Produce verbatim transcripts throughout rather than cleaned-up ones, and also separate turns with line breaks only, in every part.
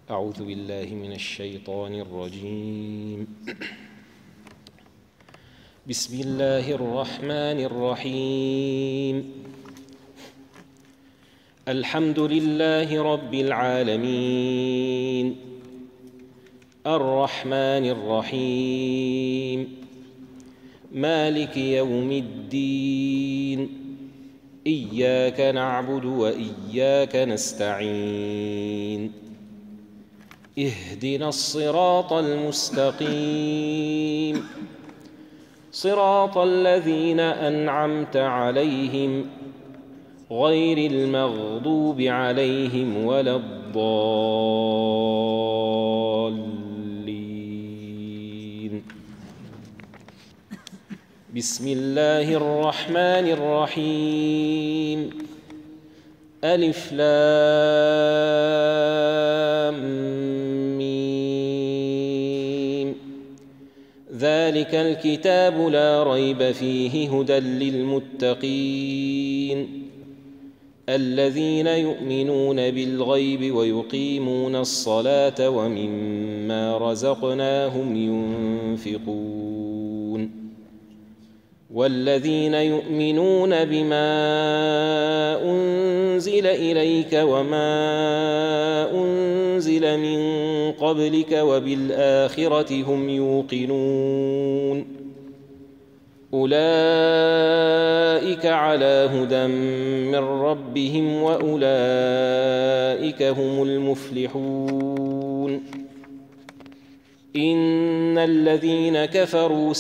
أعوذ بالله من الشيطان الرجيم. بسم الله الرحمن الرحيم. الحمد لله رب العالمين، الرحمن الرحيم، مالك يوم الدين، إياك نعبد وإياك نستعين، اهدنا الصراط المستقيم، صراط الذين أنعمت عليهم غير المغضوب عليهم ولا الضالين. بسم الله الرحمن الرحيم. ألف لام ميم. ذلك الكتاب لا ريب فيه هدى للمتقين الذين يؤمنون بالغيب ويقيمون الصلاة ومما رزقناهم ينفقون والذين يؤمنون بما أنزل إليك وما أنزل من قبلك وبالآخرة هم يوقنون أولئك على هدى من ربهم وأولئك هم المفلحون. إن الذين كفروا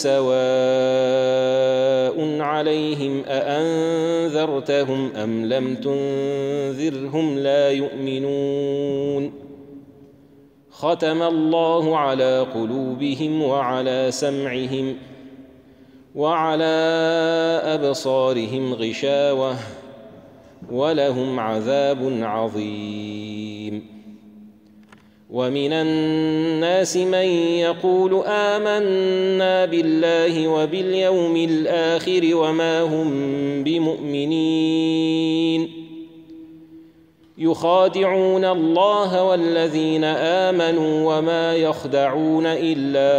سواء عليهم أأنذرتهم أم لم تنذرهم لا يؤمنون. ختم الله على قلوبهم وعلى سمعهم وعلى أبصارهم غشاوة ولهم عذاب عظيم. ومن الناس من يقول آمنا بالله وباليوم الآخر وما هم بمؤمنين يخادعون الله والذين آمنوا وما يخدعون إلا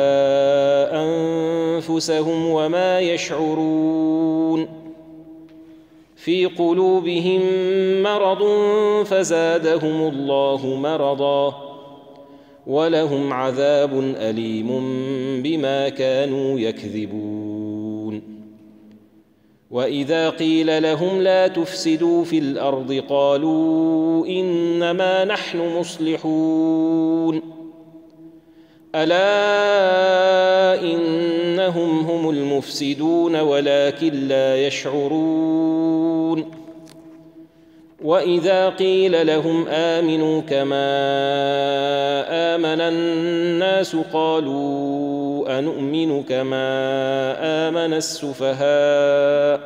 أنفسهم وما يشعرون. في قلوبهم مرض فزادهم الله مرضا ولهم عذاب أليم بما كانوا يكذبون. وإذا قيل لهم لا تفسدوا في الأرض قالوا إنما نحن مصلحون ألا إنهم هم المفسدون ولكن لا يشعرون. وإذا قيل لهم آمنوا كما آمن الناس قالوا أنؤمن كما آمن السفهاء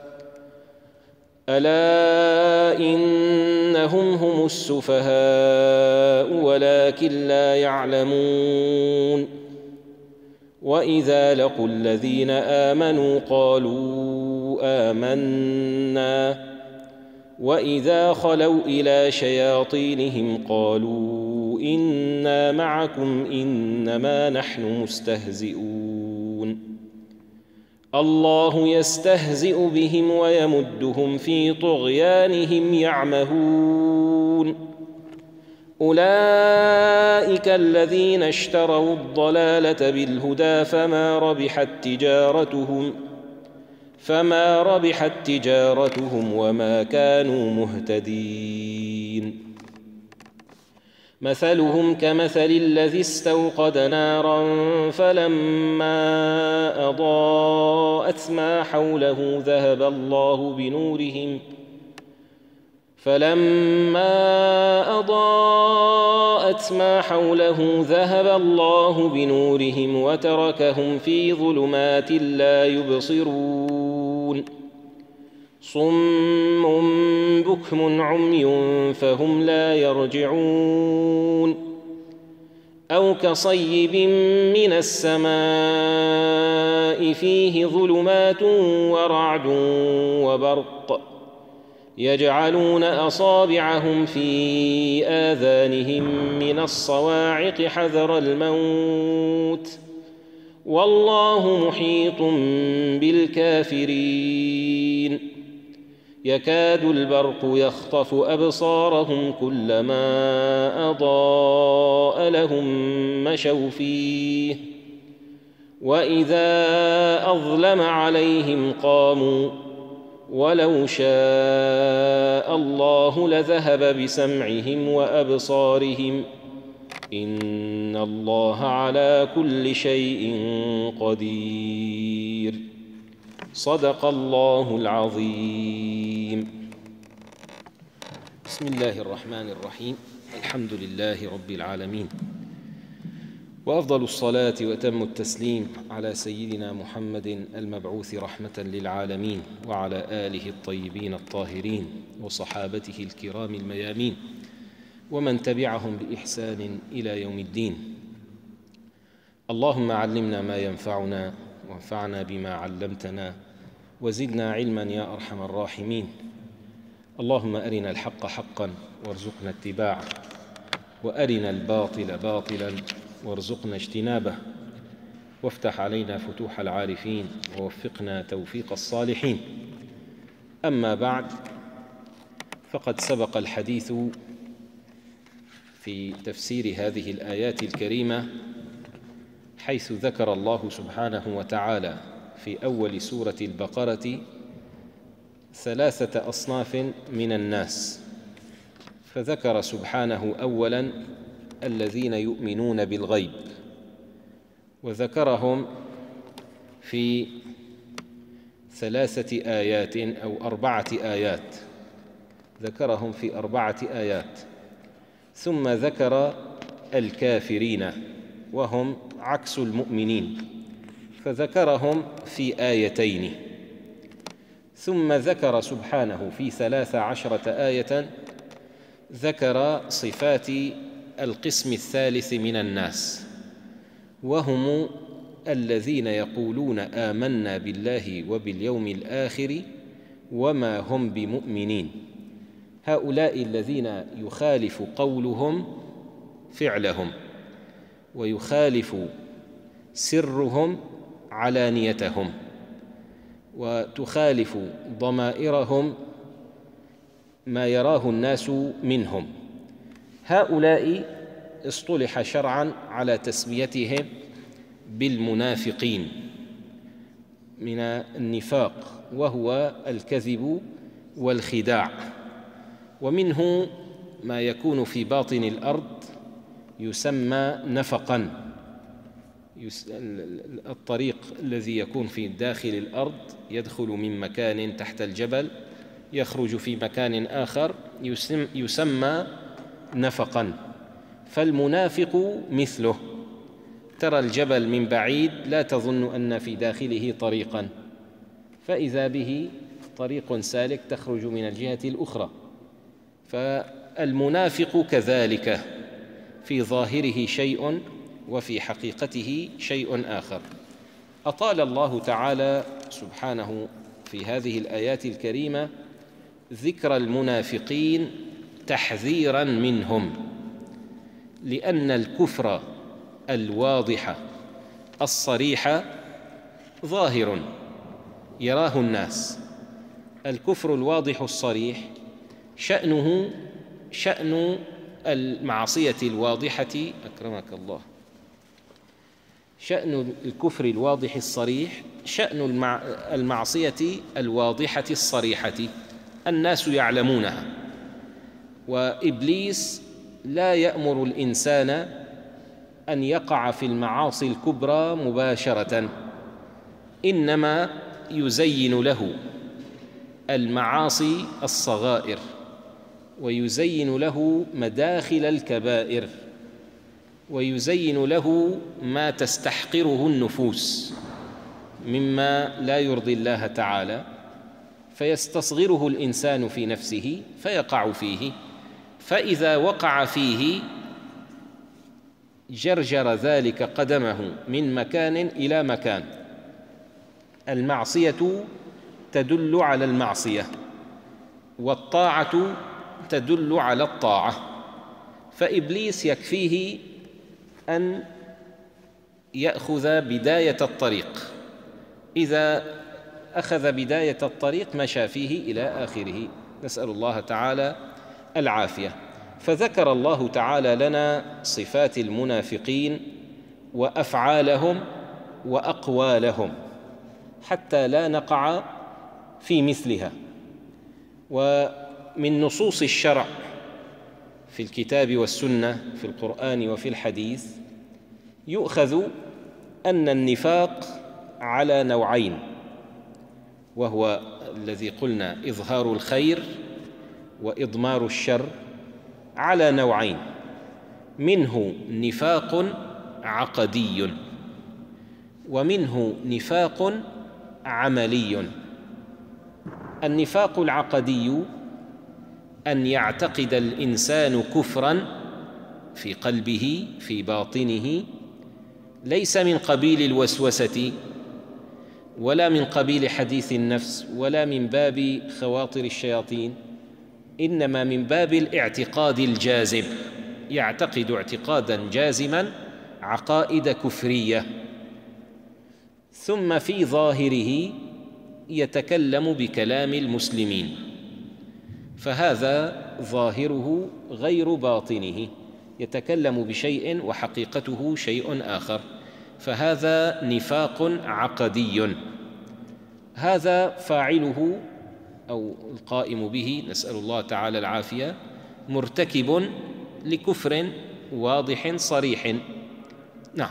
ألا إنهم هم السفهاء ولكن لا يعلمون. وإذا لقوا الذين آمنوا قالوا آمنا وإذا خلوا إلى شياطينهم قالوا إنا معكم إنما نحن مستهزئون. الله يستهزئ بهم ويمدهم في طغيانهم يعمهون. أولئك الذين اشتروا الضلالة بالهدى فما ربحت تجارتهم فما ربحت تجارتهم وما كانوا مهتدين. مثلهم كمثل الذي استوقد نارا فلما أضاءت ما حوله ذهب الله بنورهم فلما أضاءت ما حوله ذهب الله بنورهم وتركهم في ظلمات لا يبصرون. صم بكم عمي فهم لا يرجعون. أو كصيب من السماء فيه ظلمات ورعد وبرق يجعلون أصابعهم في آذانهم من الصواعق حذر الموت والله محيط بالكافرين يكاد البرق يخطف أبصارهم كلما أضاء لهم مشوا فيه وإذا أظلم عليهم قاموا ولو شاء الله لذهب بسمعهم وأبصارهم إن الله على كل شيء قدير صدق الله العظيم. بسم الله الرحمن الرحيم. الحمد لله رب العالمين، وأفضل الصلاة وأتم التسليم على سيدنا محمد المبعوث رحمة للعالمين وعلى آله الطيبين الطاهرين وصحابته الكرام الميامين ومن تبعهم بإحسان إلى يوم الدين. اللهم علمنا ما ينفعنا وانفعنا بما علمتنا وزدنا علما يا أرحم الراحمين. اللهم أرنا الحق حقا وارزقنا اتباعه وأرنا الباطل باطلا وارزقنا اجتنابه وافتح علينا فتوح العارفين ووفقنا توفيق الصالحين. أما بعد، فقد سبق الحديث في تفسير هذه الآيات الكريمة حيث ذكر الله سبحانه وتعالى في أول سورة البقرة ثلاثة أصناف من الناس، فذكر سبحانه أولاً الذين يؤمنون بالغيب، وذكرهم في ثلاثة آيات أو أربعة آيات، ذكرهم في أربعة آيات، ثم ذكر الكافرين وهم عكس المؤمنين فذكرهم في آيتين، ثم ذكر سبحانه في ثلاث عشرة آية ذكر صفات القسم الثالث من الناس، وهم الذين يقولون آمنا بالله وباليوم الآخر وما هم بمؤمنين. هؤلاء الذين يخالف قولهم فعلهم ويخالف سرهم علانيتهم وتخالف ضمائرهم ما يراه الناس منهم. هؤلاء اصطلح شرعاً على تسميتهم بالمنافقين من النفاق، وهو الكذب والخداع، ومنه ما يكون في باطن الأرض يسمى نفقاً، الطريق الذي يكون في داخل الأرض يدخل من مكان تحت الجبل يخرج في مكان آخر يسمى نفقاً. فالمنافق مثله، ترى الجبل من بعيد لا تظن أن في داخله طريقاً، فإذا به طريق سالك تخرج من الجهة الأخرى. فالمنافق كذلك، في ظاهره شيء وفي حقيقته شيء آخر. أطال الله تعالى سبحانه في هذه الآيات الكريمة ذكر المنافقين تحذيراً منهم، لأن الكفر الواضح الصريح ظاهر يراه الناس. الكفر الواضح الصريح شأنه شأن المعصية الواضحة، أكرمك الله، شأن الكفر الواضح الصريح شأن المعصية الواضحة الصريحة، الناس يعلمونها، وإبليس لا يأمر الإنسان أن يقع في المعاصي الكبرى مباشرة، إنما يزين له المعاصي الصغائر ويزين له مداخل الكبائر ويزين له ما تستحقره النفوس مما لا يرضي الله تعالى، فيستصغره الإنسان في نفسه فيقع فيه، فإذا وقع فيه جرجر ذلك قدمه من مكان إلى مكان. المعصية تدل على المعصية، والطاعة تدل على الطاعة، فإبليس يكفيه أن يأخذ بداية الطريق، إذا أخذ بداية الطريق مشى فيه إلى آخره، نسأل الله تعالى العافية. فذكر الله تعالى لنا صفات المنافقين وأفعالهم وأقوالهم حتى لا نقع في مثلها. ومن نصوص الشرع في الكتاب والسنة في القرآن وفي الحديث يؤخذ أن النفاق على نوعين، وهو الذي قلنا إظهار الخير وإضمار الشر، على نوعين، منه نفاق عقدي ومنه نفاق عملي. النفاق العقدي أن يعتقد الإنسان كفراً في قلبه في باطنه، ليس من قبيل الوسوسة ولا من قبيل حديث النفس ولا من باب خواطر الشياطين، إنما من باب الاعتقاد الجازم، يعتقد اعتقاداً جازماً عقائد كفرية، ثم في ظاهره يتكلم بكلام المسلمين، فهذا ظاهره غير باطنه، يتكلم بشيء وحقيقته شيء آخر، فهذا نفاق عقدي. هذا فاعله أو القائم به، نسأل الله تعالى العافية، مرتكب لكفر واضح صريح. نعم.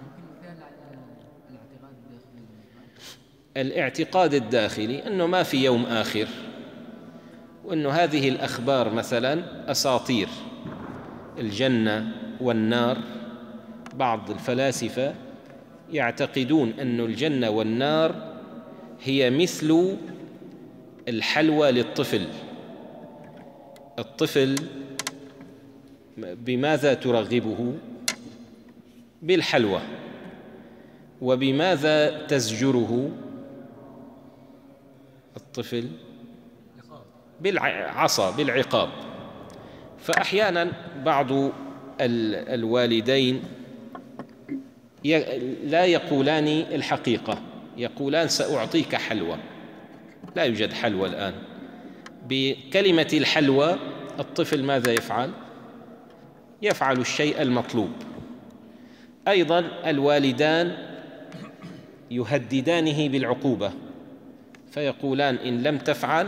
الاعتقاد الداخلي أنه ما في يوم آخر، وأنه هذه الأخبار مثلا أساطير، الجنة والنار. بعض الفلاسفة يعتقدون أن الجنة والنار هي مثل الحلوى للطفل. الطفل بماذا ترغبه؟ بالحلوى. وبماذا تزجره الطفل؟ بالعصا، بالعقاب. فأحيانا بعض الوالدين لا يقولان الحقيقة، يقولان سأعطيك حلوى. لا يوجد حلوى الآن. بكلمة الحلوى الطفل ماذا يفعل؟ يفعل الشيء المطلوب. أيضا الوالدان يهددانه بالعقوبة، فيقولان إن لم تفعل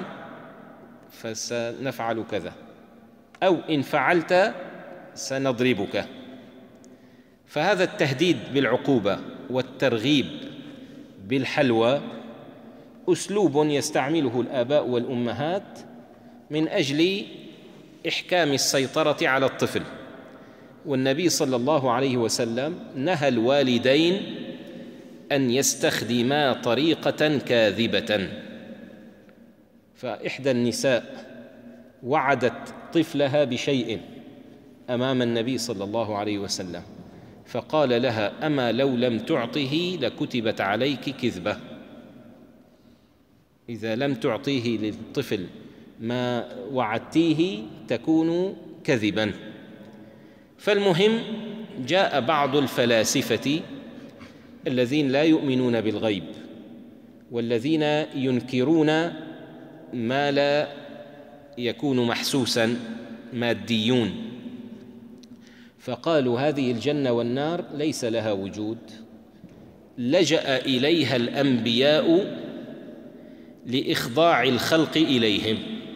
فسنفعل كذا، أو إن فعلت سنضربك. فهذا التهديد بالعقوبة والترغيب بالحلوى أسلوب يستعمله الآباء والأمهات من أجل إحكام السيطرة على الطفل. والنبي صلى الله عليه وسلم نهى الوالدين أن يستخدما طريقة كاذبة. فإحدى النساء وعدت طفلها بشيء أمام النبي صلى الله عليه وسلم، فقال لها: أما لو لم تعطه لكتبت عليك كذبة. إذا لم تعطيه للطفل ما وعدتيه تكون كذبا. فالمهم، جاء بعض الفلاسفة الذين لا يؤمنون بالغيب والذين ينكرون ما لا يكون محسوسا، ماديون، فقالوا هذه الجنة والنار ليس لها وجود، لجأ إليها الأنبياء لإخضاع الخلق إليهم.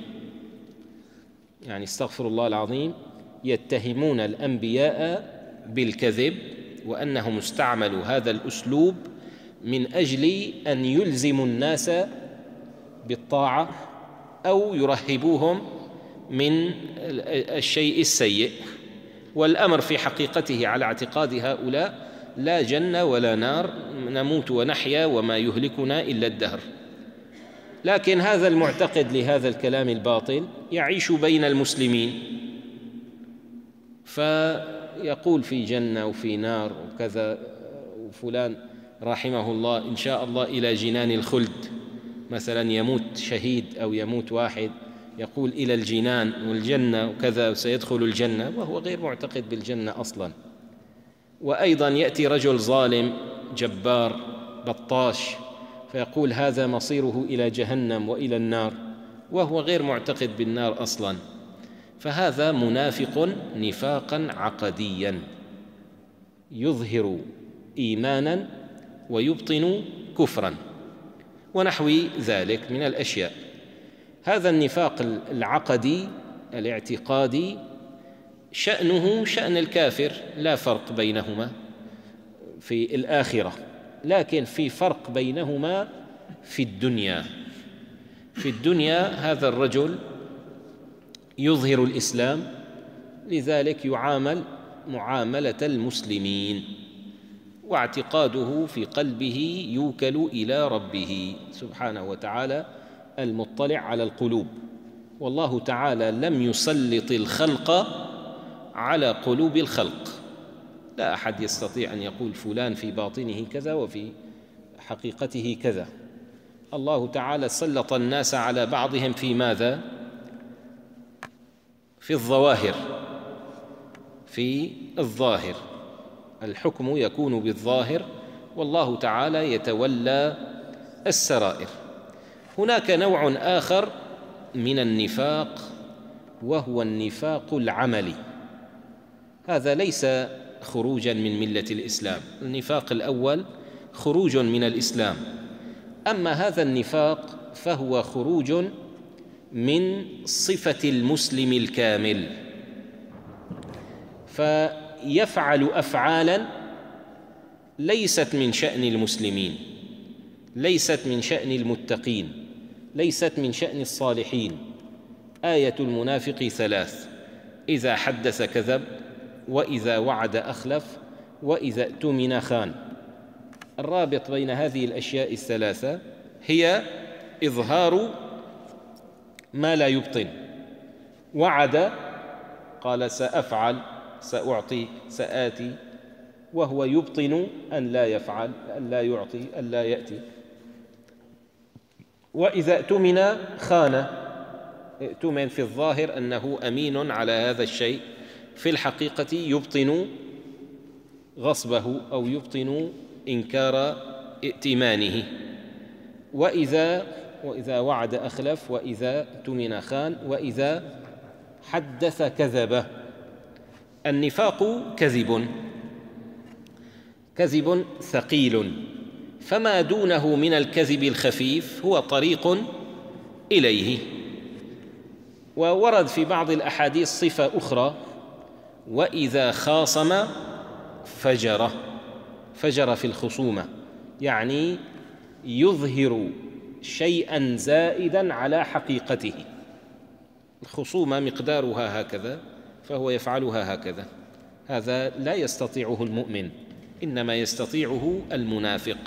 يعني استغفر الله العظيم، يتهمون الأنبياء بالكذب وأنهم استعملوا هذا الأسلوب من أجل أن يلزموا الناس بالطاعة أو يرهبوهم من الشيء السيء. والأمر في حقيقته على اعتقاد هؤلاء لا جنة ولا نار، نموت ونحيا وما يهلكنا إلا الدهر. لكن هذا المعتقد لهذا الكلام الباطل يعيش بين المسلمين، فيقول في جنة وفي نار وكذا، وفلان رحمه الله إن شاء الله إلى جنان الخلد. مثلا يموت شهيد أو يموت واحد يقول إلى الجنان والجنة وكذا وسيدخل الجنة وهو غير معتقد بالجنة أصلا. وأيضا يأتي رجل ظالم جبار بطاش فيقول هذا مصيره إلى جهنم وإلى النار وهو غير معتقد بالنار أصلا، فهذا منافق نفاقا عقديا يظهر إيمانا ويبطن كفرا ونحو ذلك من الأشياء. هذا النفاق العقدي الاعتقادي شأنه شأن الكافر، لا فرق بينهما في الآخرة، لكن في فرق بينهما في الدنيا. في الدنيا هذا الرجل يظهر الإسلام، لذلك يعامل معاملة المسلمين، واعتقاده في قلبه يوكل إلى ربه سبحانه وتعالى المطلع على القلوب، والله تعالى لم يسلط الخلق على قلوب الخلق، لا أحد يستطيع أن يقول فلان في باطنه كذا وفي حقيقته كذا. الله تعالى سلط الناس على بعضهم في ماذا؟ في الظواهر، في الظاهر، الحكم يكون بالظاهر والله تعالى يتولى السرائر. هناك نوع آخر من النفاق وهو النفاق العملي، هذا ليس خروجا من ملة الإسلام، النفاق الأول خروج من الإسلام، أما هذا النفاق فهو خروج من صفة المسلم الكامل، فيفعل أفعالا ليست من شأن المسلمين، ليست من شأن المتقين، ليست من شأن الصالحين. آية المنافق ثلاث: إذا حدث كذب، وإذا وعد أخلف، وإذا اؤتمن خان. الرابط بين هذه الأشياء الثلاثة هي إظهار ما لا يبطن. وعد قال سأفعل، سأعطي، سآتي، وهو يبطن أن لا يفعل، أن لا يعطي، أن لا يأتي. وإذا اؤتمن خان، اؤتمن في الظاهر أنه أمين على هذا الشيء، في الحقيقة يبطن غصبه أو يبطن إنكار ائتمانه. وإذا وإذا وعد أخلف، وإذا اؤتمن خان، وإذا حدث كذب. النفاق كذب، كذب ثقيل، فما دونه من الكذب الخفيف هو طريق إليه. وورد في بعض الأحاديث صفة أخرى: وإذا خاصم فجر، فجر في الخصومة، يعني يظهر شيئا زائدا على حقيقته. الخصومة مقدارها هكذا فهو يفعلها هكذا، هذا لا يستطيعه المؤمن، إنما يستطيعه المنافق.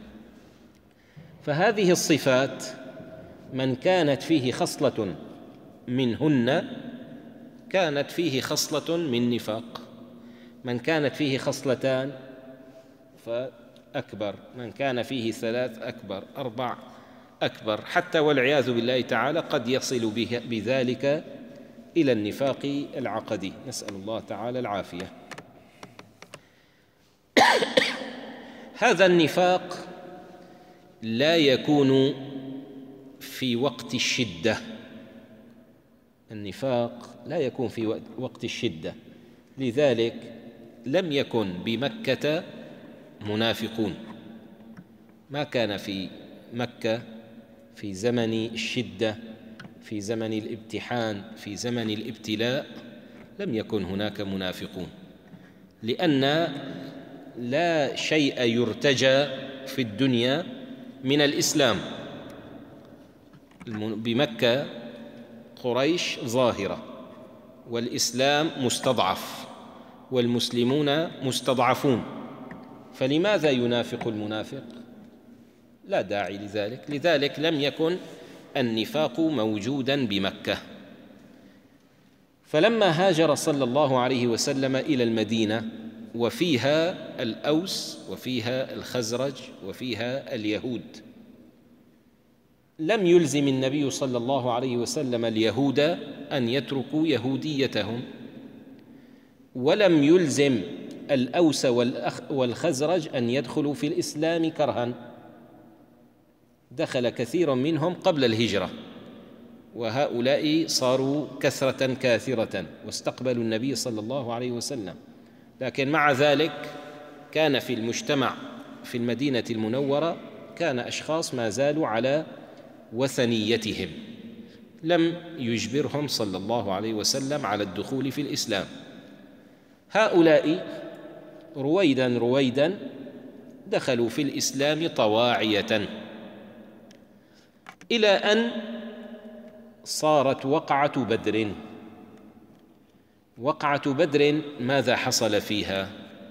فهذه الصفات من كانت فيه خصلة منهن كانت فيه خصلة من نفاق، من كانت فيه خصلتان فأكبر، من كان فيه ثلاث أكبر، أربع أكبر، حتى والعياذ بالله تعالى قد يصل بذلك إلى النفاق العقدي، نسأل الله تعالى العافية. هذا النفاق لا يكون في وقت الشدة، النفاق لا يكون في وقت الشدة، لذلك لم يكن بمكة منافقون، ما كان في مكة في زمن الشدة، في زمن الامتحان، في زمن الابتلاء، لم يكن هناك منافقون، لأن لا شيء يرتجى في الدنيا من الإسلام. بمكة قريش ظاهرة، والإسلام مستضعف، والمسلمون مستضعفون، فلماذا ينافق المنافق؟ لا داعي لذلك، لذلك لم يكن النفاق موجودا بمكة. فلما هاجر صلى الله عليه وسلم إلى المدينة، وفيها الأوس وفيها الخزرج وفيها اليهود، لم يلزم النبي صلى الله عليه وسلم اليهود أن يتركوا يهوديتهم، ولم يلزم الأوس والخزرج أن يدخلوا في الإسلام كرها. دخل كثير منهم قبل الهجرة، وهؤلاء صاروا كثرة كاثرة واستقبلوا النبي صلى الله عليه وسلم. لكن مع ذلك كان في المجتمع في المدينة المنورة كان أشخاص ما زالوا على وثنيتهم، لم يجبرهم صلى الله عليه وسلم على الدخول في الإسلام. هؤلاء رويدا رويدا دخلوا في الإسلام طواعية، إلى أن صارت وقعة بدر. وقعة بدر ماذا حصل فيها؟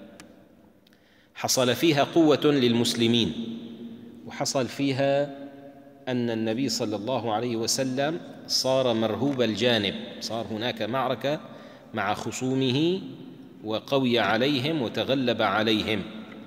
حصل فيها قوة للمسلمين، وحصل فيها أن النبي صلى الله عليه وسلم صار مرهوب الجانب، صار هناك معركة مع خصومه وقوي عليهم وتغلب عليهم.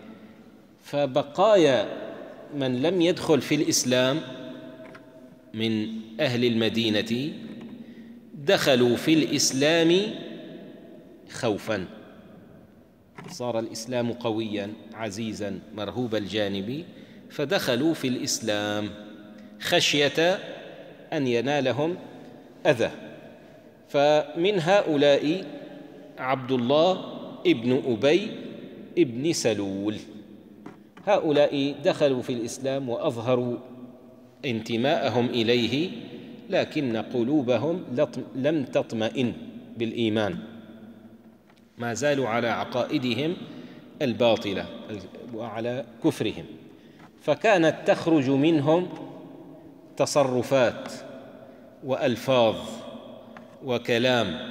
فبقايا من لم يدخل في الإسلام من أهل المدينة دخلوا في الإسلام خوفاً، صار الإسلام قوياً عزيزاً مرهوب الجانب، فدخلوا في الإسلام خشية أن ينالهم أذى. فمن هؤلاء عبد الله ابن أبي ابن سلول. هؤلاء دخلوا في الإسلام وأظهروا انتماءهم إليه، لكن قلوبهم لم تطمئن بالإيمان، ما زالوا على عقائدهم الباطلة وعلى كفرهم. فكانت تخرج منهم تصرفات وألفاظ وكلام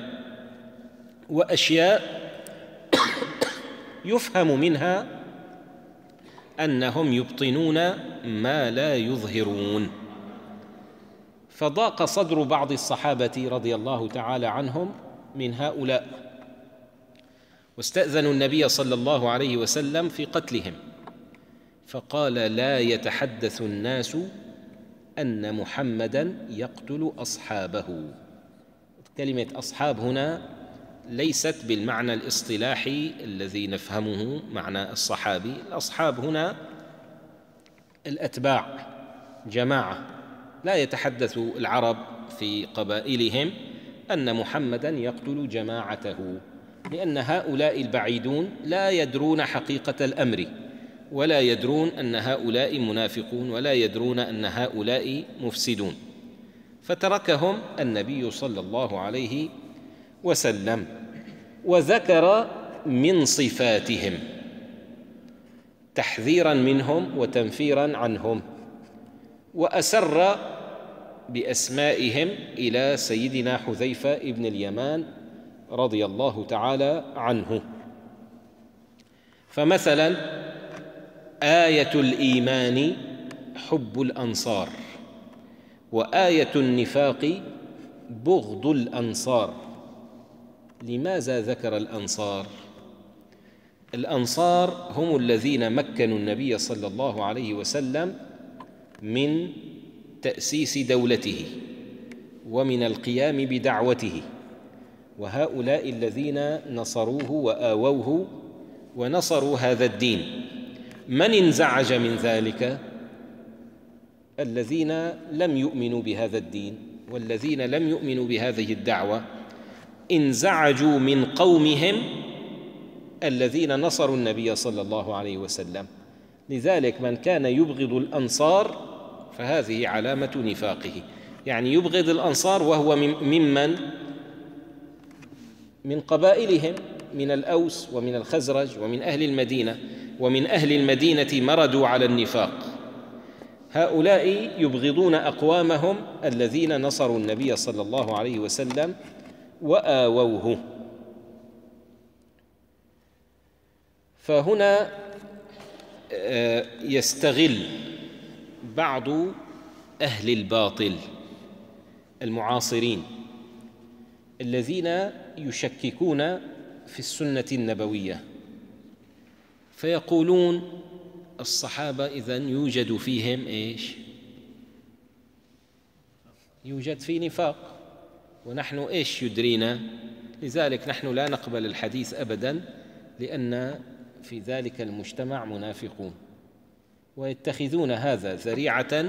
وأشياء يفهم منها أنهم يبطنون ما لا يظهرون. فضاق صدر بعض الصحابة رضي الله تعالى عنهم من هؤلاء، واستأذنوا النبي صلى الله عليه وسلم في قتلهم، فقال: لا يتحدث الناس أن محمداً يقتل أصحابه. كلمة أصحاب هنا ليست بالمعنى الاصطلاحي الذي نفهمه معنى الصحابي. الأصحاب هنا الأتباع، جماعة. لا يتحدث العرب في قبائلهم أن محمداً يقتل جماعته، لأن هؤلاء البعيدون لا يدرون حقيقة الأمر، ولا يدرون أن هؤلاء منافقون، ولا يدرون أن هؤلاء مفسدون. فتركهم النبي صلى الله عليه وسلم، وذكر من صفاتهم تحذيراً منهم وتنفيراً عنهم، وأسر بأسمائهم إلى سيدنا حذيفة ابن اليمان رضي الله تعالى عنه. فمثلاً: آية الإيمان حب الأنصار، وآية النفاق بغض الأنصار. لماذا ذكر الأنصار؟ الأنصار هم الذين مكنوا النبي صلى الله عليه وسلم من تأسيس دولته ومن القيام بدعوته، وهؤلاء الذين نصروه وآووه ونصروا هذا الدين. من انزعج من ذلك؟ الذين لم يؤمنوا بهذا الدين والذين لم يؤمنوا بهذه الدعوة انزعجوا من قومهم الذين نصروا النبي صلى الله عليه وسلم. لذلك من كان يبغض الأنصار فهذه علامة نفاقه، يعني يبغض الأنصار وهو ممن من قبائلهم، من الأوس ومن الخزرج ومن أهل المدينة، ومن أهل المدينة مردوا على النفاق. هؤلاء يبغضون أقوامهم الذين نصروا النبي صلى الله عليه وسلم وآووه. فهنا يستغل بعض أهل الباطل المعاصرين الذين يشككون في السنة النبوية، فيقولون: الصحابة إذن يوجد فيهم إيش؟ يوجد فيه نفاق، ونحن إيش يدرينا؟ لذلك نحن لا نقبل الحديث أبداً، لأن في ذلك المجتمع منافقون، ويتخذون هذا ذريعة،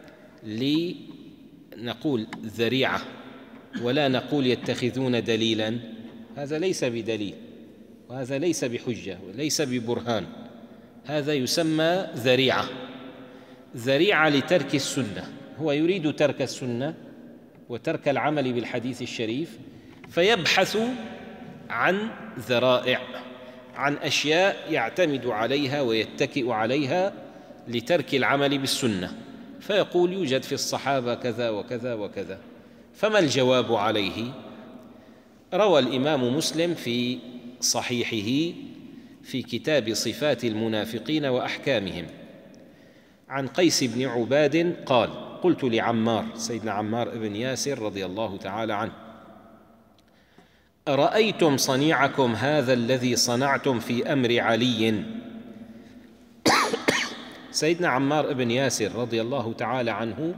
لنقول ذريعة ولا نقول يتخذون دليلاً. هذا ليس بدليل، وهذا ليس بحجة، وليس ببرهان. هذا يسمى ذريعة، ذريعة لترك السنة. هو يريد ترك السنة وترك العمل بالحديث الشريف، فيبحث عن ذرائع، عن أشياء يعتمد عليها ويتكئ عليها لترك العمل بالسنة، فيقول يوجد في الصحابة كذا وكذا وكذا. فما الجواب عليه؟ روى الإمام مسلم في صحيحه في كتاب صفات المنافقين وأحكامهم عن قيس بن عباد قال: قلت لعمار، سيدنا عمار بن ياسر رضي الله تعالى عنه: أرأيتم صنيعكم هذا الذي صنعتم في أمر علي؟ سيدنا عمار بن ياسر رضي الله تعالى عنه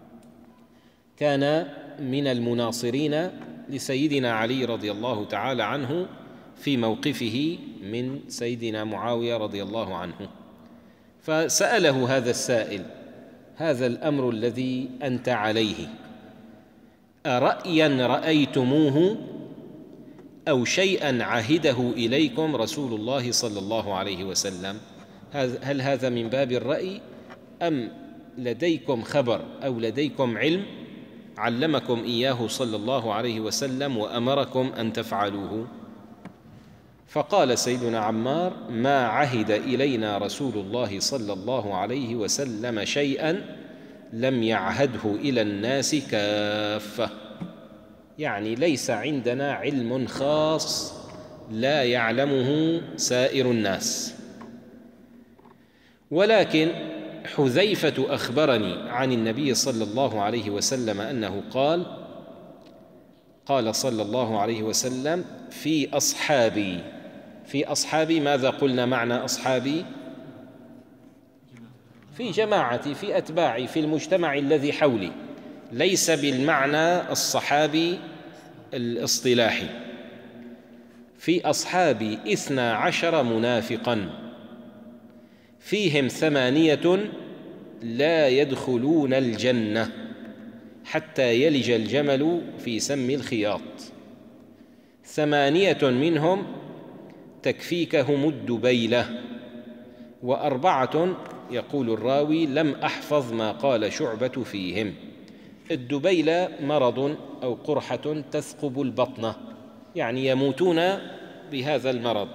كان من المناصرين لسيدنا علي رضي الله تعالى عنه في موقفه من سيدنا معاوية رضي الله عنه، فسأله هذا السائل: هذا الأمر الذي أنت عليه أرأيا رأيتموه أو شيئا عهده إليكم رسول الله صلى الله عليه وسلم؟ هل هذا من باب الرأي أم لديكم خبر أو لديكم علم علمكم إياه صلى الله عليه وسلم وأمركم أن تفعلوه؟ فقال سيدنا عمار: ما عهد إلينا رسول الله صلى الله عليه وسلم شيئا لم يعهده إلى الناس كافة، يعني ليس عندنا علم خاص لا يعلمه سائر الناس. ولكن حذيفة أخبرني عن النبي صلى الله عليه وسلم أنه قال: قال صلى الله عليه وسلم: في أصحابي. في أصحابي ماذا قلنا معنى أصحابي؟ في جماعتي، في أتباعي، في المجتمع الذي حولي، ليس بالمعنى الصحابي الاصطلاحي. في أصحابي اثنا عشر منافقاً فيهم ثمانية لا يدخلون الجنة حتى يلج الجمل في سم الخياط. ثمانية منهم تكفيكهم الدبيلة، وأربعة يقول الراوي لم أحفظ ما قال شعبة فيهم. الدبيلة مرض أو قرحة تثقب البطن، يعني يموتون بهذا المرض.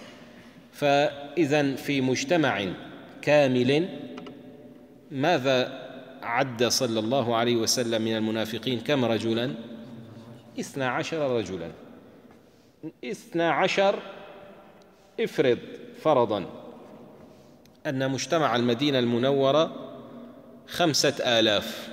فإذن في مجتمع كامل ماذا عد صلى الله عليه وسلم من المنافقين؟ كم رجلاً؟ اثنا عشر رجلاً. اثنا عشر، افرض فرضاً أن مجتمع المدينة المنورة خمسة آلاف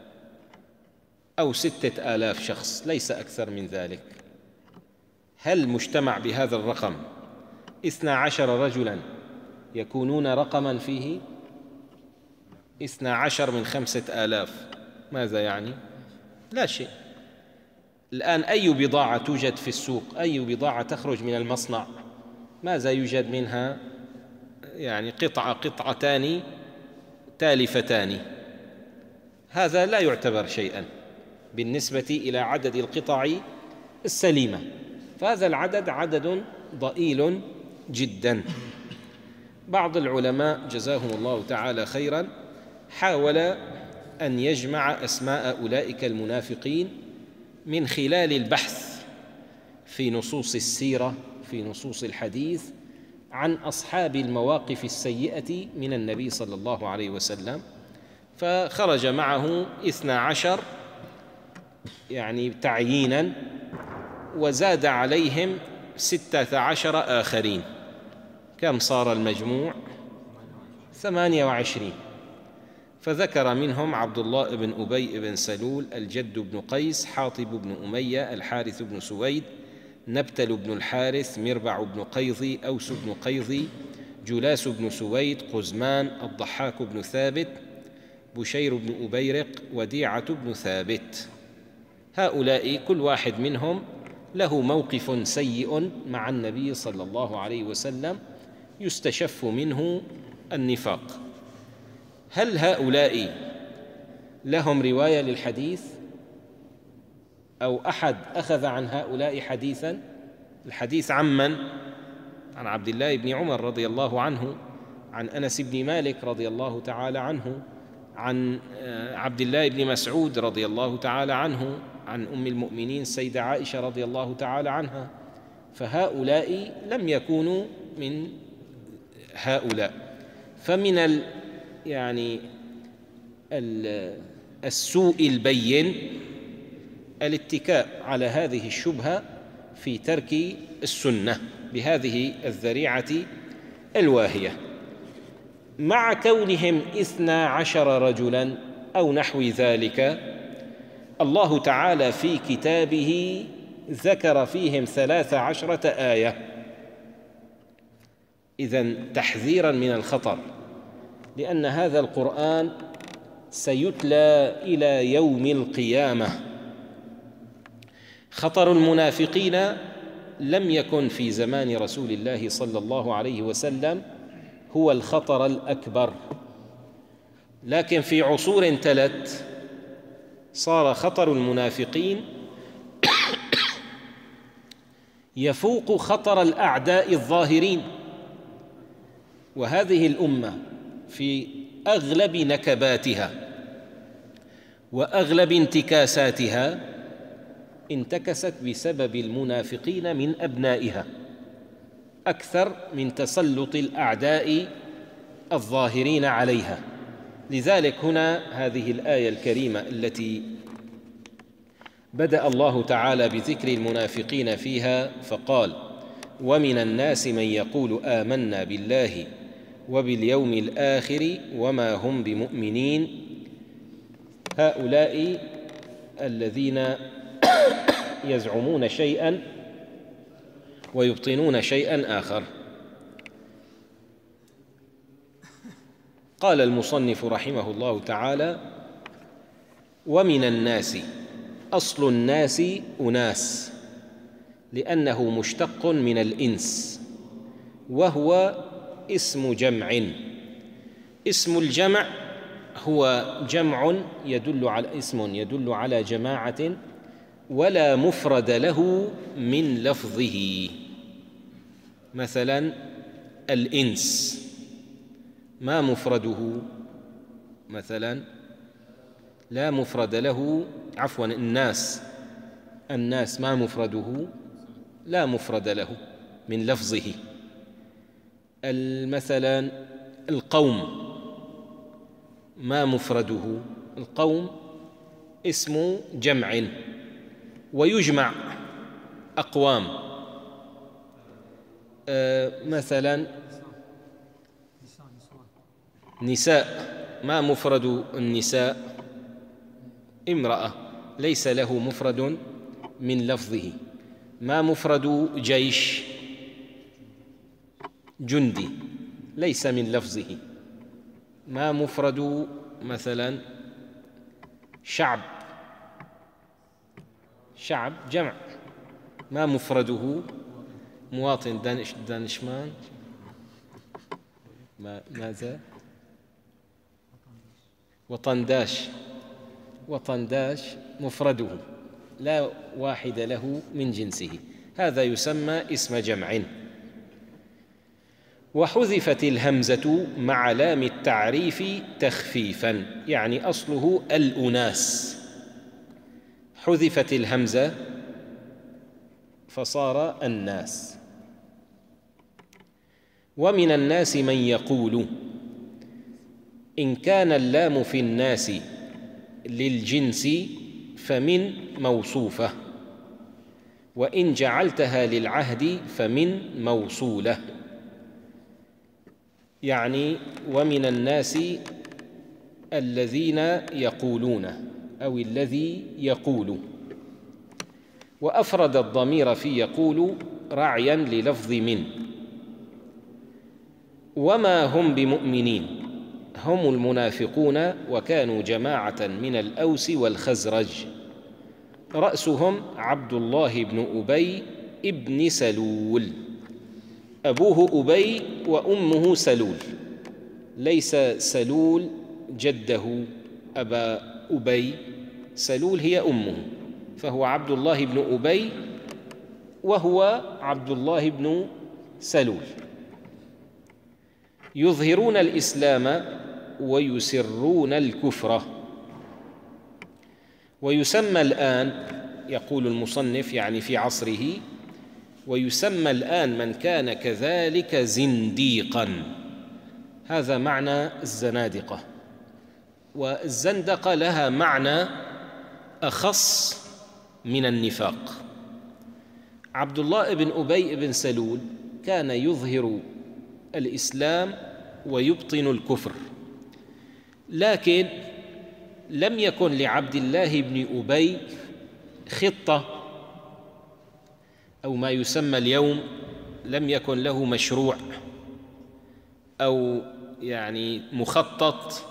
أو ستة آلاف شخص، ليس أكثر من ذلك. هل مجتمع بهذا الرقم اثنا عشر رجلاً يكونون رقماً فيه؟ اثنا عشر من خمسة آلاف ماذا يعني؟ لا شيء. الآن أي بضاعة توجد في السوق، أي بضاعة تخرج من المصنع، ماذا يوجد منها؟ يعني قطعة قطعتان تالفتان، هذا لا يعتبر شيئاً بالنسبة إلى عدد القطع السليمة، فهذا العدد عدد ضئيل جداً. بعض العلماء جزاهم الله تعالى خيراً حاول أن يجمع أسماء أولئك المنافقين من خلال البحث في نصوص السيرة، في نصوص الحديث، عن أصحاب المواقف السيئة من النبي صلى الله عليه وسلم، فخرج معه اثنا عشر يعني تعييناً، وزاد عليهم ستة عشر آخرين. كم صار المجموع؟ ثمانية وعشرين. فذكر منهم عبد الله بن أبي بن سلول، الجد بن قيس، حاطب بن أمية، الحارث بن سويد، نبتل بن الحارث، مربع بن قيظي، أوس بن قيظي، جلاس بن سويد، قزمان، الضحاك بن ثابت، بشير بن أبيرق، وديعة بن ثابت. هؤلاء كل واحد منهم له موقف سيء مع النبي صلى الله عليه وسلم يستشف منه النفاق. هل هؤلاء لهم رواية للحديث أو أحد أخذ عن هؤلاء حديثا؟ الحديث عمن؟ عن عبد الله بن عمر رضي الله عنه، عن أنس بن مالك رضي الله تعالى عنه، عن عبد الله بن مسعود رضي الله تعالى عنه، عن أم المؤمنين السيدة عائشة رضي الله تعالى عنها. فهؤلاء لم يكونوا من هؤلاء. فمن ال يعني ال السوء البين الاتكاء على هذه الشبهة في ترك السنة بهذه الذريعة الواهية، مع كونهم اثنا عشر رجلا أو نحو ذلك. الله تعالى في كتابه ذكر فيهم ثلاث عشرة آية، إذن تحذيرا من الخطر، لأن هذا القرآن سيتلى إلى يوم القيامة. خطر المنافقين لم يكن في زمان رسول الله صلى الله عليه وسلم هو الخطر الأكبر، لكن في عصور تلت صار خطر المنافقين يفوق خطر الأعداء الظاهرين. وهذه الأمة في أغلب نكباتها وأغلب انتكاساتها انتكست بسبب المنافقين من أبنائها أكثر من تسلط الأعداء الظاهرين عليها. لذلك هنا هذه الآية الكريمة التي بدأ الله تعالى بذكر المنافقين فيها فقال: ومن الناس من يقول آمنا بالله وباليوم الآخر وما هم بمؤمنين. هؤلاء الذين يزعمون شيئا ويبطنون شيئا آخر. قال المصنف رحمه الله تعالى: ومن الناس، أصل الناس أناس، لأنه مشتق من الإنس، وهو اسم جمع. اسم الجمع هو جمع يدل على اسم يدل على جماعة ولا مفرد له من لفظه. مثلا الإنس ما مفرده؟ مثلا لا مفرد له. عفوا الناس الناس ما مفرده؟ لا مفرد له من لفظه. مثلا القوم ما مفرده؟ القوم اسم جمع ويجمع أقوام. آه مثلا نساء ما مفرد النساء؟ امرأة، ليس له مفرد من لفظه. ما مفرد جيش؟ جندي، ليس من لفظه. ما مفرد مثلا شعب؟ شعب جمع، ما مفرده؟ مواطن، دانش دانشمان. ما ماذا؟ وطنداش. وطنداش مفرده لا واحد له من جنسه، هذا يسمى اسم جمع. وحذفت الهمزة مع لام التعريف تخفيفا، يعني أصله الأناس، حذفت الهمزة فصار الناس. ومن الناس من يقول، إن كان اللام في الناس للجنس فمن موصوفة، وإن جعلتها للعهد فمن موصولة. يعني ومن الناس الذين يقولون أو الذي يقول، وأفرد الضمير في يقول راعيا للفظ من. وما هم بمؤمنين، هم المنافقون، وكانوا جماعة من الأوس والخزرج، رأسهم عبد الله بن أبي ابن سلول، أبوه أبي وأمه سلول، ليس سلول جده أبا أبي، سلول هي أمه، فهو عبد الله بن أبي وهو عبد الله بن سلول. يظهرون الإسلام ويسرون الكفر. ويسمى الآن، يقول المصنف يعني في عصره، ويسمى الآن من كان كذلك زنديقاً. هذا معنى الزنادقة. والزندقة لها معنى أخص من النفاق. عبد الله بن أبي بن سلول كان يظهر الإسلام ويبطن الكفر، لكن لم يكن لعبد الله بن أبي خطة أو ما يسمى اليوم، لم يكن له مشروع أو يعني مخطط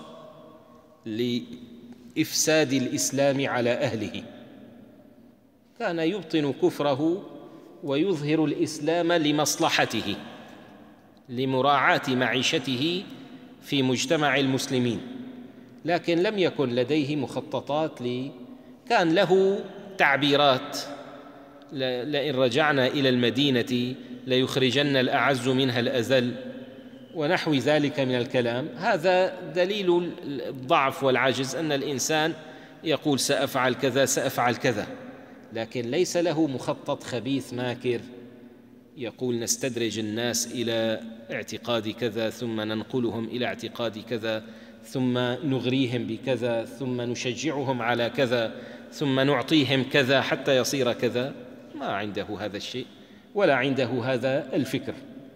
لإفساد الإسلام على أهله. كان يبطن كفره ويظهر الإسلام لمصلحته، لمراعاة معيشته في مجتمع المسلمين، لكن لم يكن لديه مخططات لي كان له تعبيرات: لئن رجعنا إلى المدينة ليخرجن الأعز منها الأذل ونحو ذلك من الكلام. هذا دليل الضعف والعجز، أن الإنسان يقول سأفعل كذا سأفعل كذا، لكن ليس له مخطط خبيث ماكر يقول نستدرج الناس إلى اعتقاد كذا ثم ننقلهم إلى اعتقاد كذا ثم نغريهم بكذا ثم نشجعهم على كذا ثم نعطيهم كذا حتى يصير كذا. ما عنده هذا الشيء ولا عنده هذا الفكر.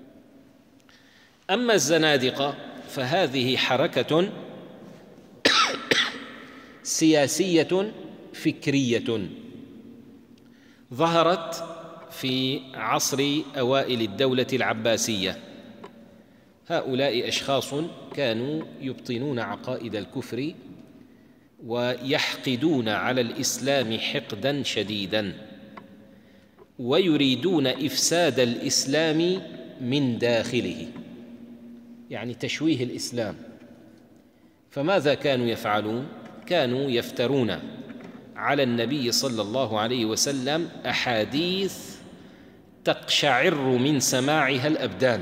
أما الزنادقة فهذه حركة سياسية فكرية ظهرت في عصر أوائل الدولة العباسية. هؤلاء أشخاص كانوا يبطنون عقائد الكفر ويحقدون على الإسلام حقداً شديداً، ويريدون إفساد الإسلام من داخله، يعني تشويه الإسلام. فماذا كانوا يفعلون؟ كانوا يفترون على النبي صلى الله عليه وسلم أحاديث تقشعر من سماعها الأبدان،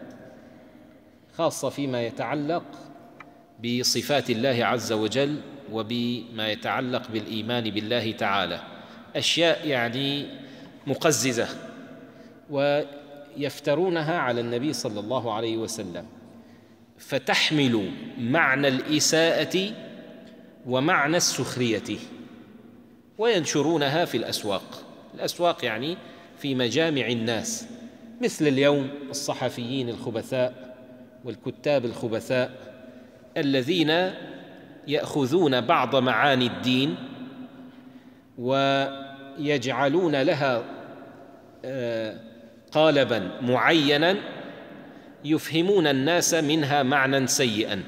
خاصة فيما يتعلق بصفات الله عز وجل وبما يتعلق بالإيمان بالله تعالى، أشياء يعني مقززة، ويفترونها على النبي صلى الله عليه وسلم، فتحمل معنى الإساءة ومعنى السخرية، وينشرونها في الأسواق. الأسواق يعني في مجامع الناس، مثل اليوم الصحفيين الخبثاء والكتاب الخبثاء الذين يأخذون بعض معاني الدين ويجعلون لها قالباً معيناً يفهمون الناس منها معنى سيئاً.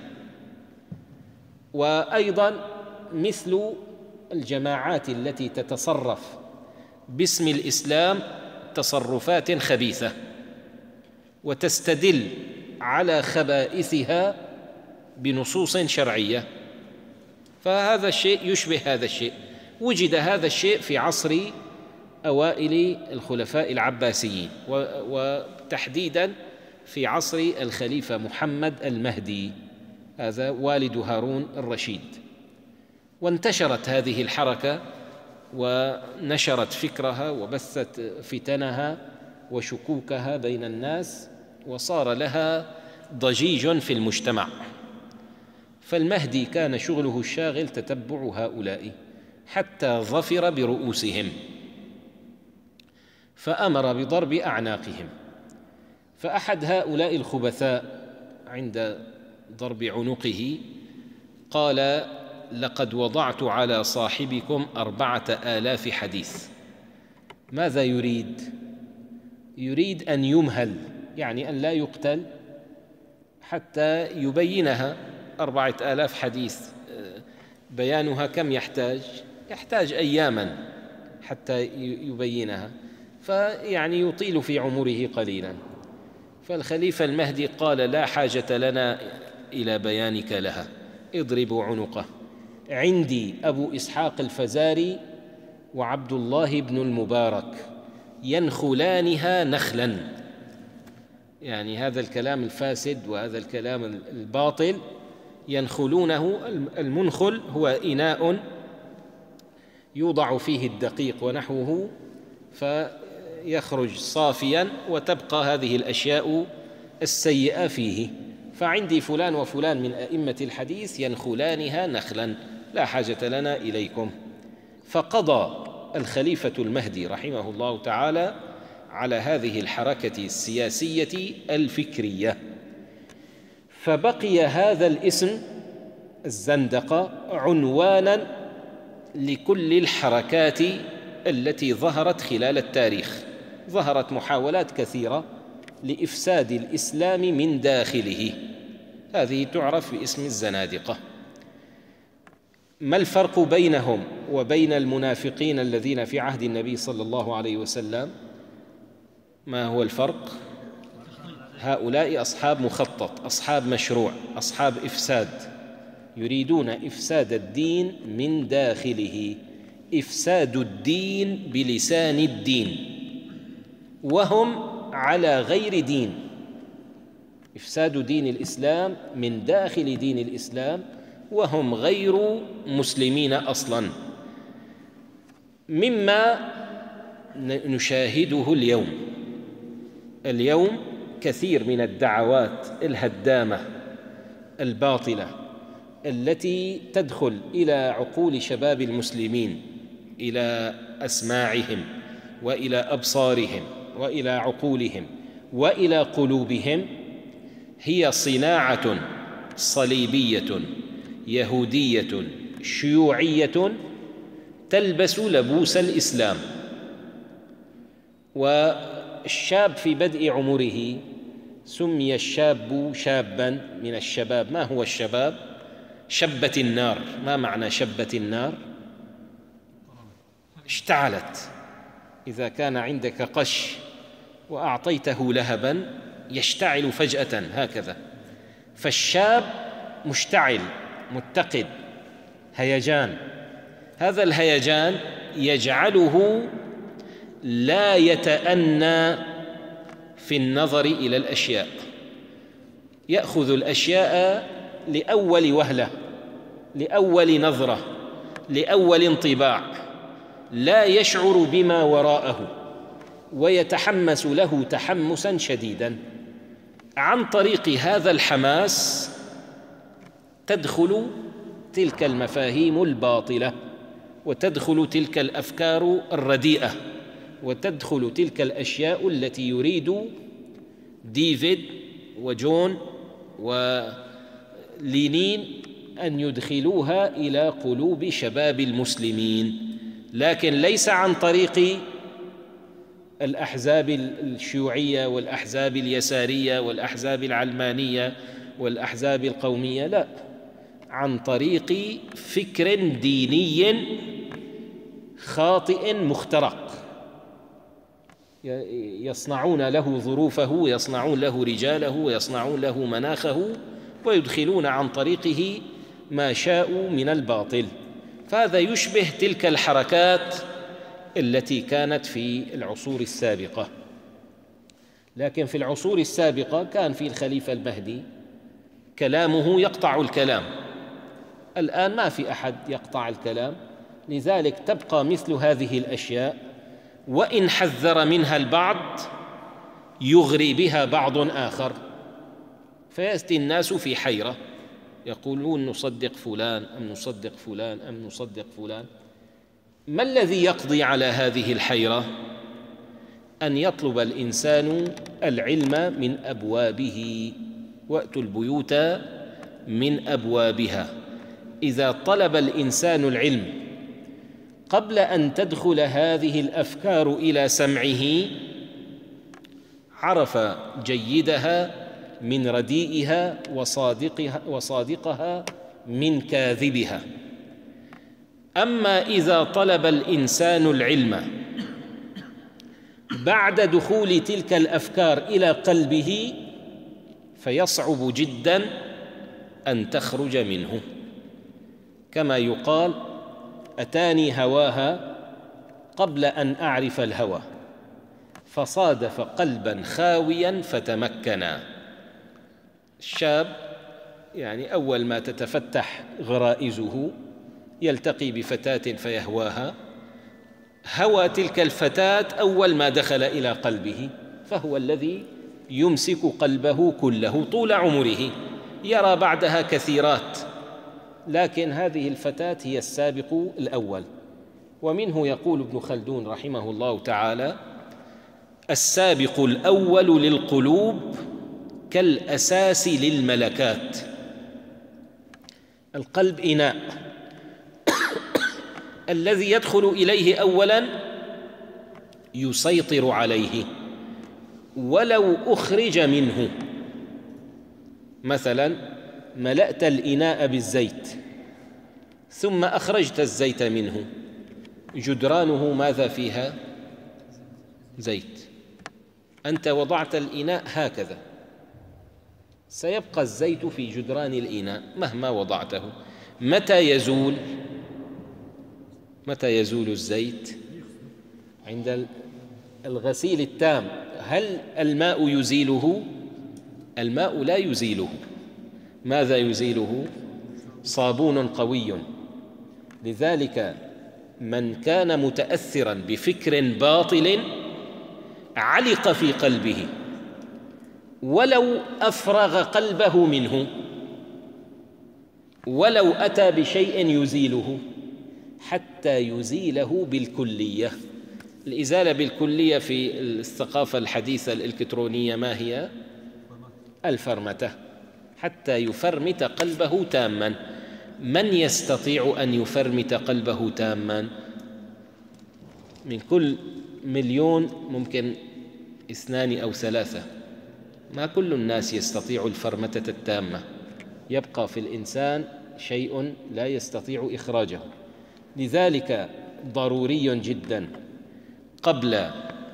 وأيضاً مثل الجماعات التي تتصرف باسم الإسلام تصرفات خبيثة وتستدل على خبائثها بنصوص شرعية، فهذا الشيء يشبه هذا الشيء. وجد هذا الشيء في عصر أوائل الخلفاء العباسيين، وتحديداً في عصر الخليفة محمد المهدي، هذا والد هارون الرشيد. وانتشرت هذه الحركة ونشرت فكرها وبثت فتنها وشكوكها بين الناس، وصار لها ضجيج في المجتمع. فالمهدي كان شغله الشاغل تتبع هؤلاء حتى ظفر برؤوسهم، فأمر بضرب أعناقهم. فأحد هؤلاء الخبثاء عند ضرب عنقه قال: لقد وضعت على صاحبكم أربعة آلاف حديث. ماذا يريد؟ يريد أن يمهل، يعني أن لا يقتل حتى يبينها، أربعة آلاف حديث بيانها كم يحتاج؟ يحتاج أياماً حتى يبينها، فيعني يطيل في عمره قليلاً. فالخليفة المهدي قال لا حاجة لنا إلى بيانك لها، اضربوا عنقه. عندي أبو إسحاق الفزاري وعبد الله بن المبارك ينخلانها نخلاً، يعني هذا الكلام الفاسد وهذا الكلام الباطل ينخلونه. المنخل هو إناء يوضع فيه الدقيق ونحوه فيخرج صافياً وتبقى هذه الأشياء السيئة فيه. فعندي فلان وفلان من أئمة الحديث ينخلانها نخلاً، لا حاجة لنا إليكم. فقضى الخليفة المهدي رحمه الله تعالى على هذه الحركة السياسية الفكرية، فبقي هذا الاسم الزندقة عنوانا لكل الحركات التي ظهرت خلال التاريخ. ظهرت محاولات كثيرة لإفساد الإسلام من داخله، هذه تعرف باسم الزنادقة. ما الفرق بينهم وبين المنافقين الذين في عهد النبي صلى الله عليه وسلم؟ ما هو الفرق؟ هؤلاء أصحاب مخطط، أصحاب مشروع، أصحاب إفساد، يريدون إفساد الدين من داخله، إفساد الدين بلسان الدين، وهم على غير دين. إفساد دين الإسلام من داخل دين الإسلام وهم غير مسلمين أصلاً، مما نشاهده اليوم. اليوم كثير من الدعوات الهدامة الباطلة التي تدخل إلى عقول شباب المسلمين، إلى أسماعهم وإلى أبصارهم وإلى عقولهم وإلى قلوبهم، هي صناعة صليبية يهودية شيوعية تلبس لبوس الإسلام. والشاب في بدء عمره سمي الشاب شاباً من الشباب. ما هو الشباب؟ شبة النار. ما معنى شبة النار؟ اشتعلت. إذا كان عندك قش وأعطيته لهباً يشتعل فجأة هكذا. فالشاب مشتعل، متقد، هيجان. هذا الهيجان يجعله لا يتأنى في النظر إلى الأشياء، يأخذ الأشياء لأول وهلة، لأول نظرة، لأول انطباع، لا يشعر بما وراءه، ويتحمس له تحمساً شديداً. عن طريق هذا الحماس تدخل تلك المفاهيم الباطلة، وتدخل تلك الأفكار الرديئة، وتدخل تلك الأشياء التي يريد ديفيد وجون ولينين أن يدخلوها إلى قلوب شباب المسلمين، لكن ليس عن طريق الأحزاب الشيوعية والأحزاب اليسارية والأحزاب العلمانية والأحزاب القومية، لا، عن طريق فكر ديني خاطئ مخترق، يصنعون له ظروفه ويصنعون له رجاله ويصنعون له مناخه، ويدخلون عن طريقه ما شاءوا من الباطل. فهذا يشبه تلك الحركات التي كانت في العصور السابقة. لكن في العصور السابقة كان في الخليفة المهدي كلامه يقطع الكلام، الآن ما في أحد يقطع الكلام، لذلك تبقى مثل هذه الأشياء، وإن حذر منها البعض يغري بها بعض آخر، فيأتي الناس في حيرة، يقولون نصدق فلان أم نصدق فلان أم نصدق فلان. ما الذي يقضي على هذه الحيرة؟ أن يطلب الإنسان العلم من أبوابه، وأتوا البيوت من أبوابها. إذا طلب الإنسان العلم قبل أن تدخل هذه الأفكار إلى سمعه عرف جيدها من رديئها وصادقها, وصادقها من كاذبها. أما إذا طلب الإنسان العلم بعد دخول تلك الأفكار إلى قلبه فيصعب جداً أن تخرج منه، كما يقال: أتاني هواها قبل أن أعرف الهوى، فصادف قلباً خاوياً فتمكنا. الشاب يعني أول ما تتفتح غرائزه يلتقي بفتاة فيهواها، هوى تلك الفتاة أول ما دخل إلى قلبه، فهو الذي يمسك قلبه كله طول عمره، يرى بعدها كثيرات، لكن هذه الفتاة هي السابق الأول. ومنه يقول ابن خلدون رحمه الله تعالى: السابق الأول للقلوب كالأساس للملكات. القلب إناء الذي يدخل إليه أولاً يسيطر عليه، ولو أخرج منه، مثلاً ملأت الإناء بالزيت ثم أخرجت الزيت منه، جدرانه ماذا فيها؟ زيت. أنت وضعت الإناء هكذا، سيبقى الزيت في جدران الإناء مهما وضعته. متى يزول؟ متى يزول الزيت؟ عند الغسيل التام. هل الماء يزيله؟ الماء لا يزيله. ماذا يزيله؟ صابون قوي. لذلك من كان متأثراً بفكر باطل علق في قلبه، ولو أفرغ قلبه منه، ولو أتى بشيء يزيله، حتى يزيله بالكلية. الإزالة بالكلية في الثقافة الحديثة الإلكترونية ما هي؟ الفرمتة، حتى يفرمت قلبه تاماً. من يستطيع أن يفرمت قلبه تاماً؟ من كل مليون ممكن اثنان أو ثلاثة. ما كل الناس يستطيع الفرمتة التامة، يبقى في الإنسان شيء لا يستطيع إخراجه. لذلك ضروري جداً قبل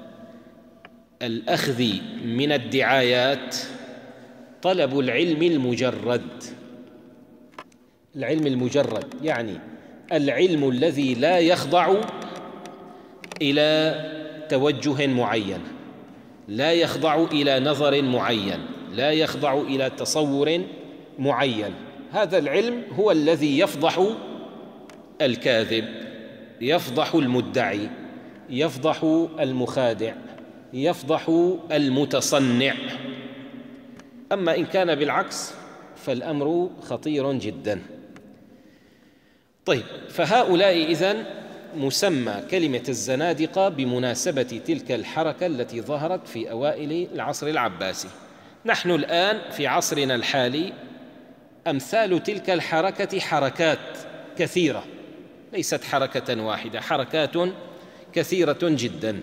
الأخذ من الدعايات طلب العلم المجرد. العلم المجرد يعني العلم الذي لا يخضع إلى توجه معين، لا يخضع إلى نظر معين، لا يخضع إلى تصور معين. هذا العلم هو الذي يفضح الكاذب، يفضح المدعي، يفضح المخادع، يفضح المتصنع. أما إن كان بالعكس فالأمر خطير جدا. طيب، فهؤلاء إذن مسمى كلمة الزنادقة بمناسبة تلك الحركة التي ظهرت في أوائل العصر العباسي. نحن الآن في عصرنا الحالي أمثال تلك الحركة حركات كثيرة، ليست حركة واحدة، حركات كثيرة جدا.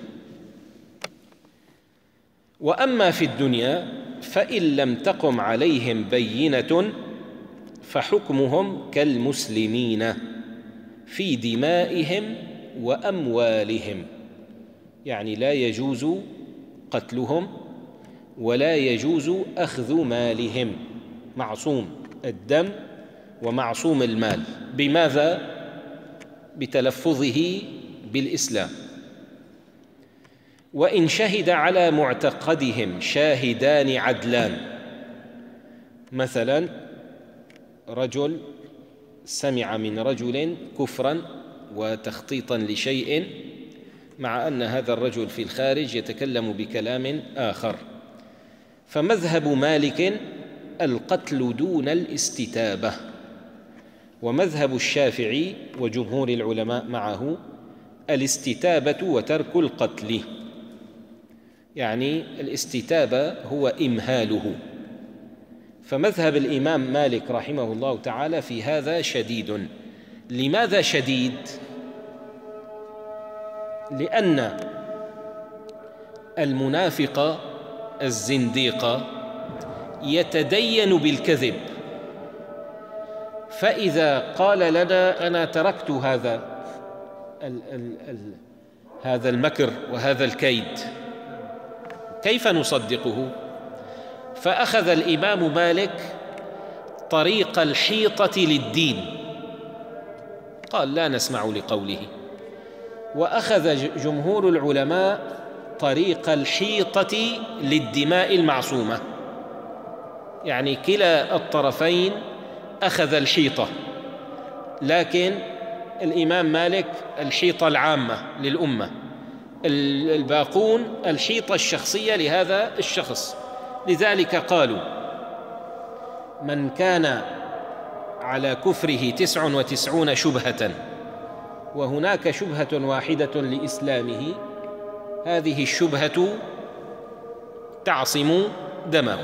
وأما في الدنيا فإن لم تقم عليهم بينة فحكمهم كالمسلمين في دمائهم وأموالهم، يعني لا يجوز قتلهم ولا يجوز أخذ مالهم، معصوم الدم ومعصوم المال. بماذا؟ بتلفظه بالإسلام. وإن شهد على معتقدهم شاهدان عدلان، مثلا رجل سمع من رجل كفرا وتخطيطا لشيء، مع أن هذا الرجل في الخارج يتكلم بكلام آخر، فمذهب مالك القتل دون الاستتابة، ومذهب الشافعي وجمهور العلماء معه الاستتابة وترك القتل، يعني الاستتابة هو إمهاله. فمذهب الإمام مالك رحمه الله تعالى في هذا شديد. لماذا شديد؟ لأن المنافق الزنديق يتدين بالكذب، فإذا قال لنا أنا تركت هذا ال ال ال هذا المكر وهذا الكيد، كيف نصدقه؟ فأخذ الإمام مالك طريق الحيطة للدين، قال لا نسمع لقوله. وأخذ جمهور العلماء طريق الحيطة للدماء المعصومة، يعني كلا الطرفين أخذ الحيطة، لكن الإمام مالك الحيطة العامة للأمة، الباقون الحيطة الشخصية لهذا الشخص. لذلك قالوا من كان على كفره تسع وتسعون شبهة وهناك شبهة واحدة لإسلامه، هذه الشبهة تعصم دمه.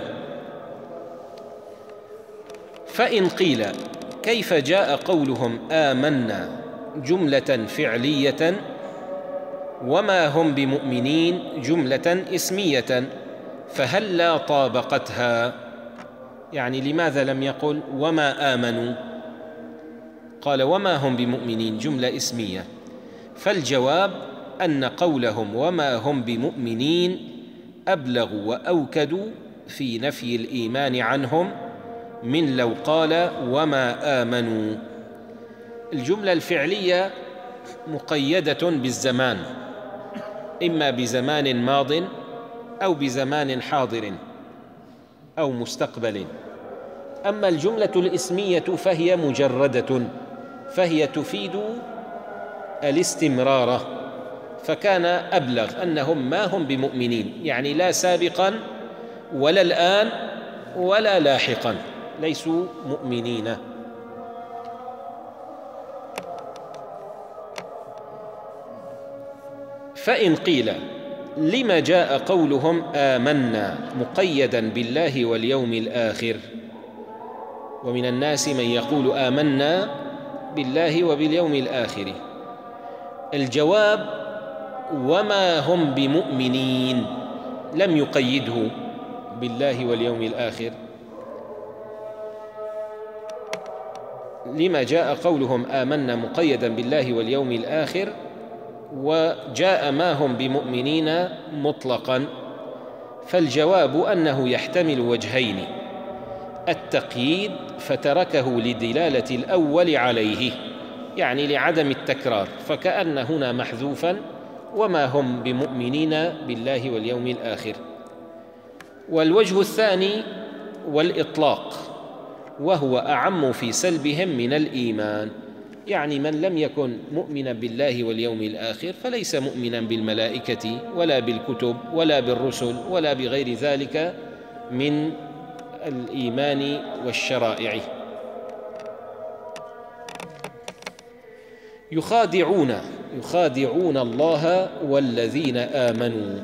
فإن قيل كيف جاء قولهم آمنا جملة فعلية وما هم بمؤمنين جملة اسمية فهل لا طابقتها؟ يعني لماذا لم يقل وما آمنوا، قال وما هم بمؤمنين جملة اسمية؟ فالجواب أن قولهم وما هم بمؤمنين أبلغ وأوكد في نفي الإيمان عنهم من لو قال وما آمنوا. الجملة الفعلية مقيدة بالزمان، إما بزمان ماض أو بزمان حاضر أو مستقبل. أما الجملة الإسمية فهي مجردة، فهي تفيد الاستمرار، فكان أبلغ أنهم ما هم بمؤمنين، يعني لا سابقا ولا الآن ولا لاحقا، ليسوا مؤمنين. فإن قيل لما جاء قولهم آمنا مقيدا بالله واليوم الآخر؟ ومن الناس من يقول آمنا بالله وباليوم الآخر. الجواب وما هم بمؤمنين لم يقيده بالله واليوم الآخر. لما جاء قولهم آمنا مقيدا بالله واليوم الآخر وجاء ما هم بمؤمنين مطلقا؟ فالجواب أنه يحتمل وجهين: التقييد فتركه لدلالة الأول عليه، يعني لعدم التكرار، فكأن هنا محذوفا وما هم بمؤمنين بالله واليوم الآخر. والوجه الثاني والإطلاق، وهو أعم في سلبهم من الإيمان، يعني من لم يكن مؤمنا بالله واليوم الآخر فليس مؤمنا بالملائكة ولا بالكتب ولا بالرسل ولا بغير ذلك من الإيمان والشرائع. يخادعون يخادعون الله والذين آمنوا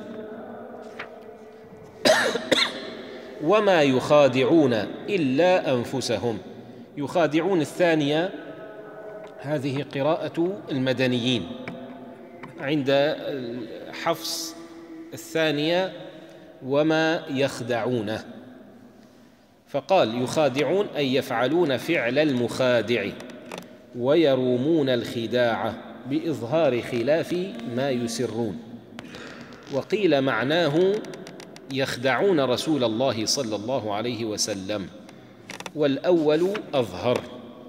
وما يخادعون إلا أنفسهم. يخادعون الثانية هذه قراءة المدنيين، عند حفص الثانية وما يخدعون، فقال يخادعون أي يفعلون فعل المخادع ويرومون الخداع بإظهار خلاف ما يسرون. وقيل معناه يخدعون رسول الله صلى الله عليه وسلم، والأول أظهر.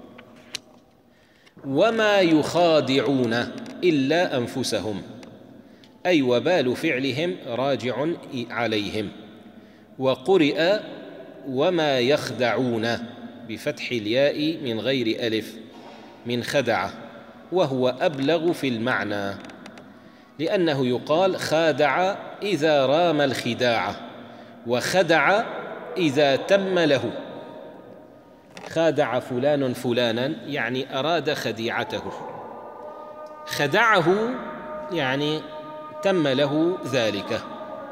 وما يخادعون إلا أنفسهم، أي وبال فعلهم راجع عليهم. وقرئ وما يخدعون بفتح الياء من غير ألف من خدعة، وهو أبلغ في المعنى، لأنه يقال خادع إذا رام الخداع، وخدع إذا تم له. خادع فلان فلانا يعني أراد خديعته، خدعه يعني تم له ذلك.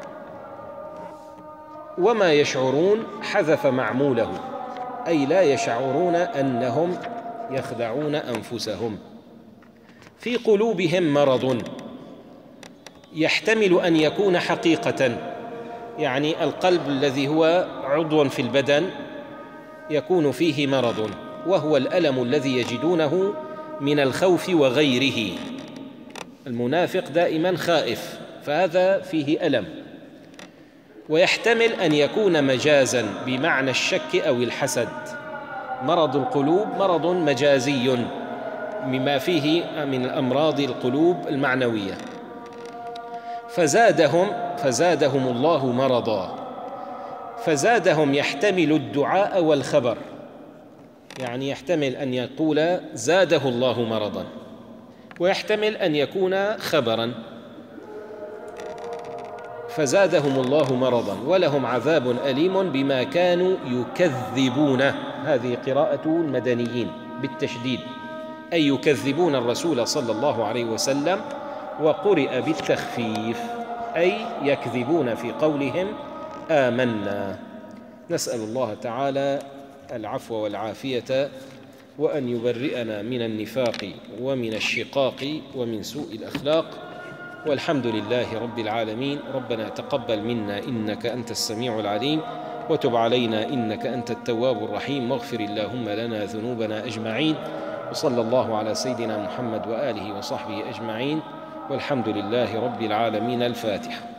وما يشعرون حذف معموله، أي لا يشعرون أنهم يخدعون أنفسهم. في قلوبهم مرض، يحتمل أن يكون حقيقة، يعني القلب الذي هو عضو في البدن يكون فيه مرض، وهو الألم الذي يجدونه من الخوف وغيره. المنافق دائما خائف، فهذا فيه ألم. ويحتمل أن يكون مجازا بمعنى الشك أو الحسد. مرض القلوب مرض مجازي مما فيه من الأمراض القلوب المعنوية. فزادهم فزادهم الله مرضا. فزادهم يحتمل الدعاء والخبر، يعني يحتمل أن يقول زاده الله مرضا، ويحتمل أن يكون خبرا. فزادهم الله مرضا ولهم عذاب أليم بما كانوا يكذبون. هذه قراءة المدنيين بالتشديد، أي يكذبون الرسول صلى الله عليه وسلم، وقرئ بالتخفيف أي يكذبون في قولهم آمنا. نسأل الله تعالى العفو والعافية، وأن يبرئنا من النفاق ومن الشقاق ومن سوء الأخلاق، والحمد لله رب العالمين. ربنا تقبل منا إنك أنت السميع العليم، وتب علينا إنك أنت التواب الرحيم، واغفر اللهم لنا ذنوبنا أجمعين، وصلى الله على سيدنا محمد وآله وصحبه أجمعين، والحمد لله رب العالمين. الفاتحة.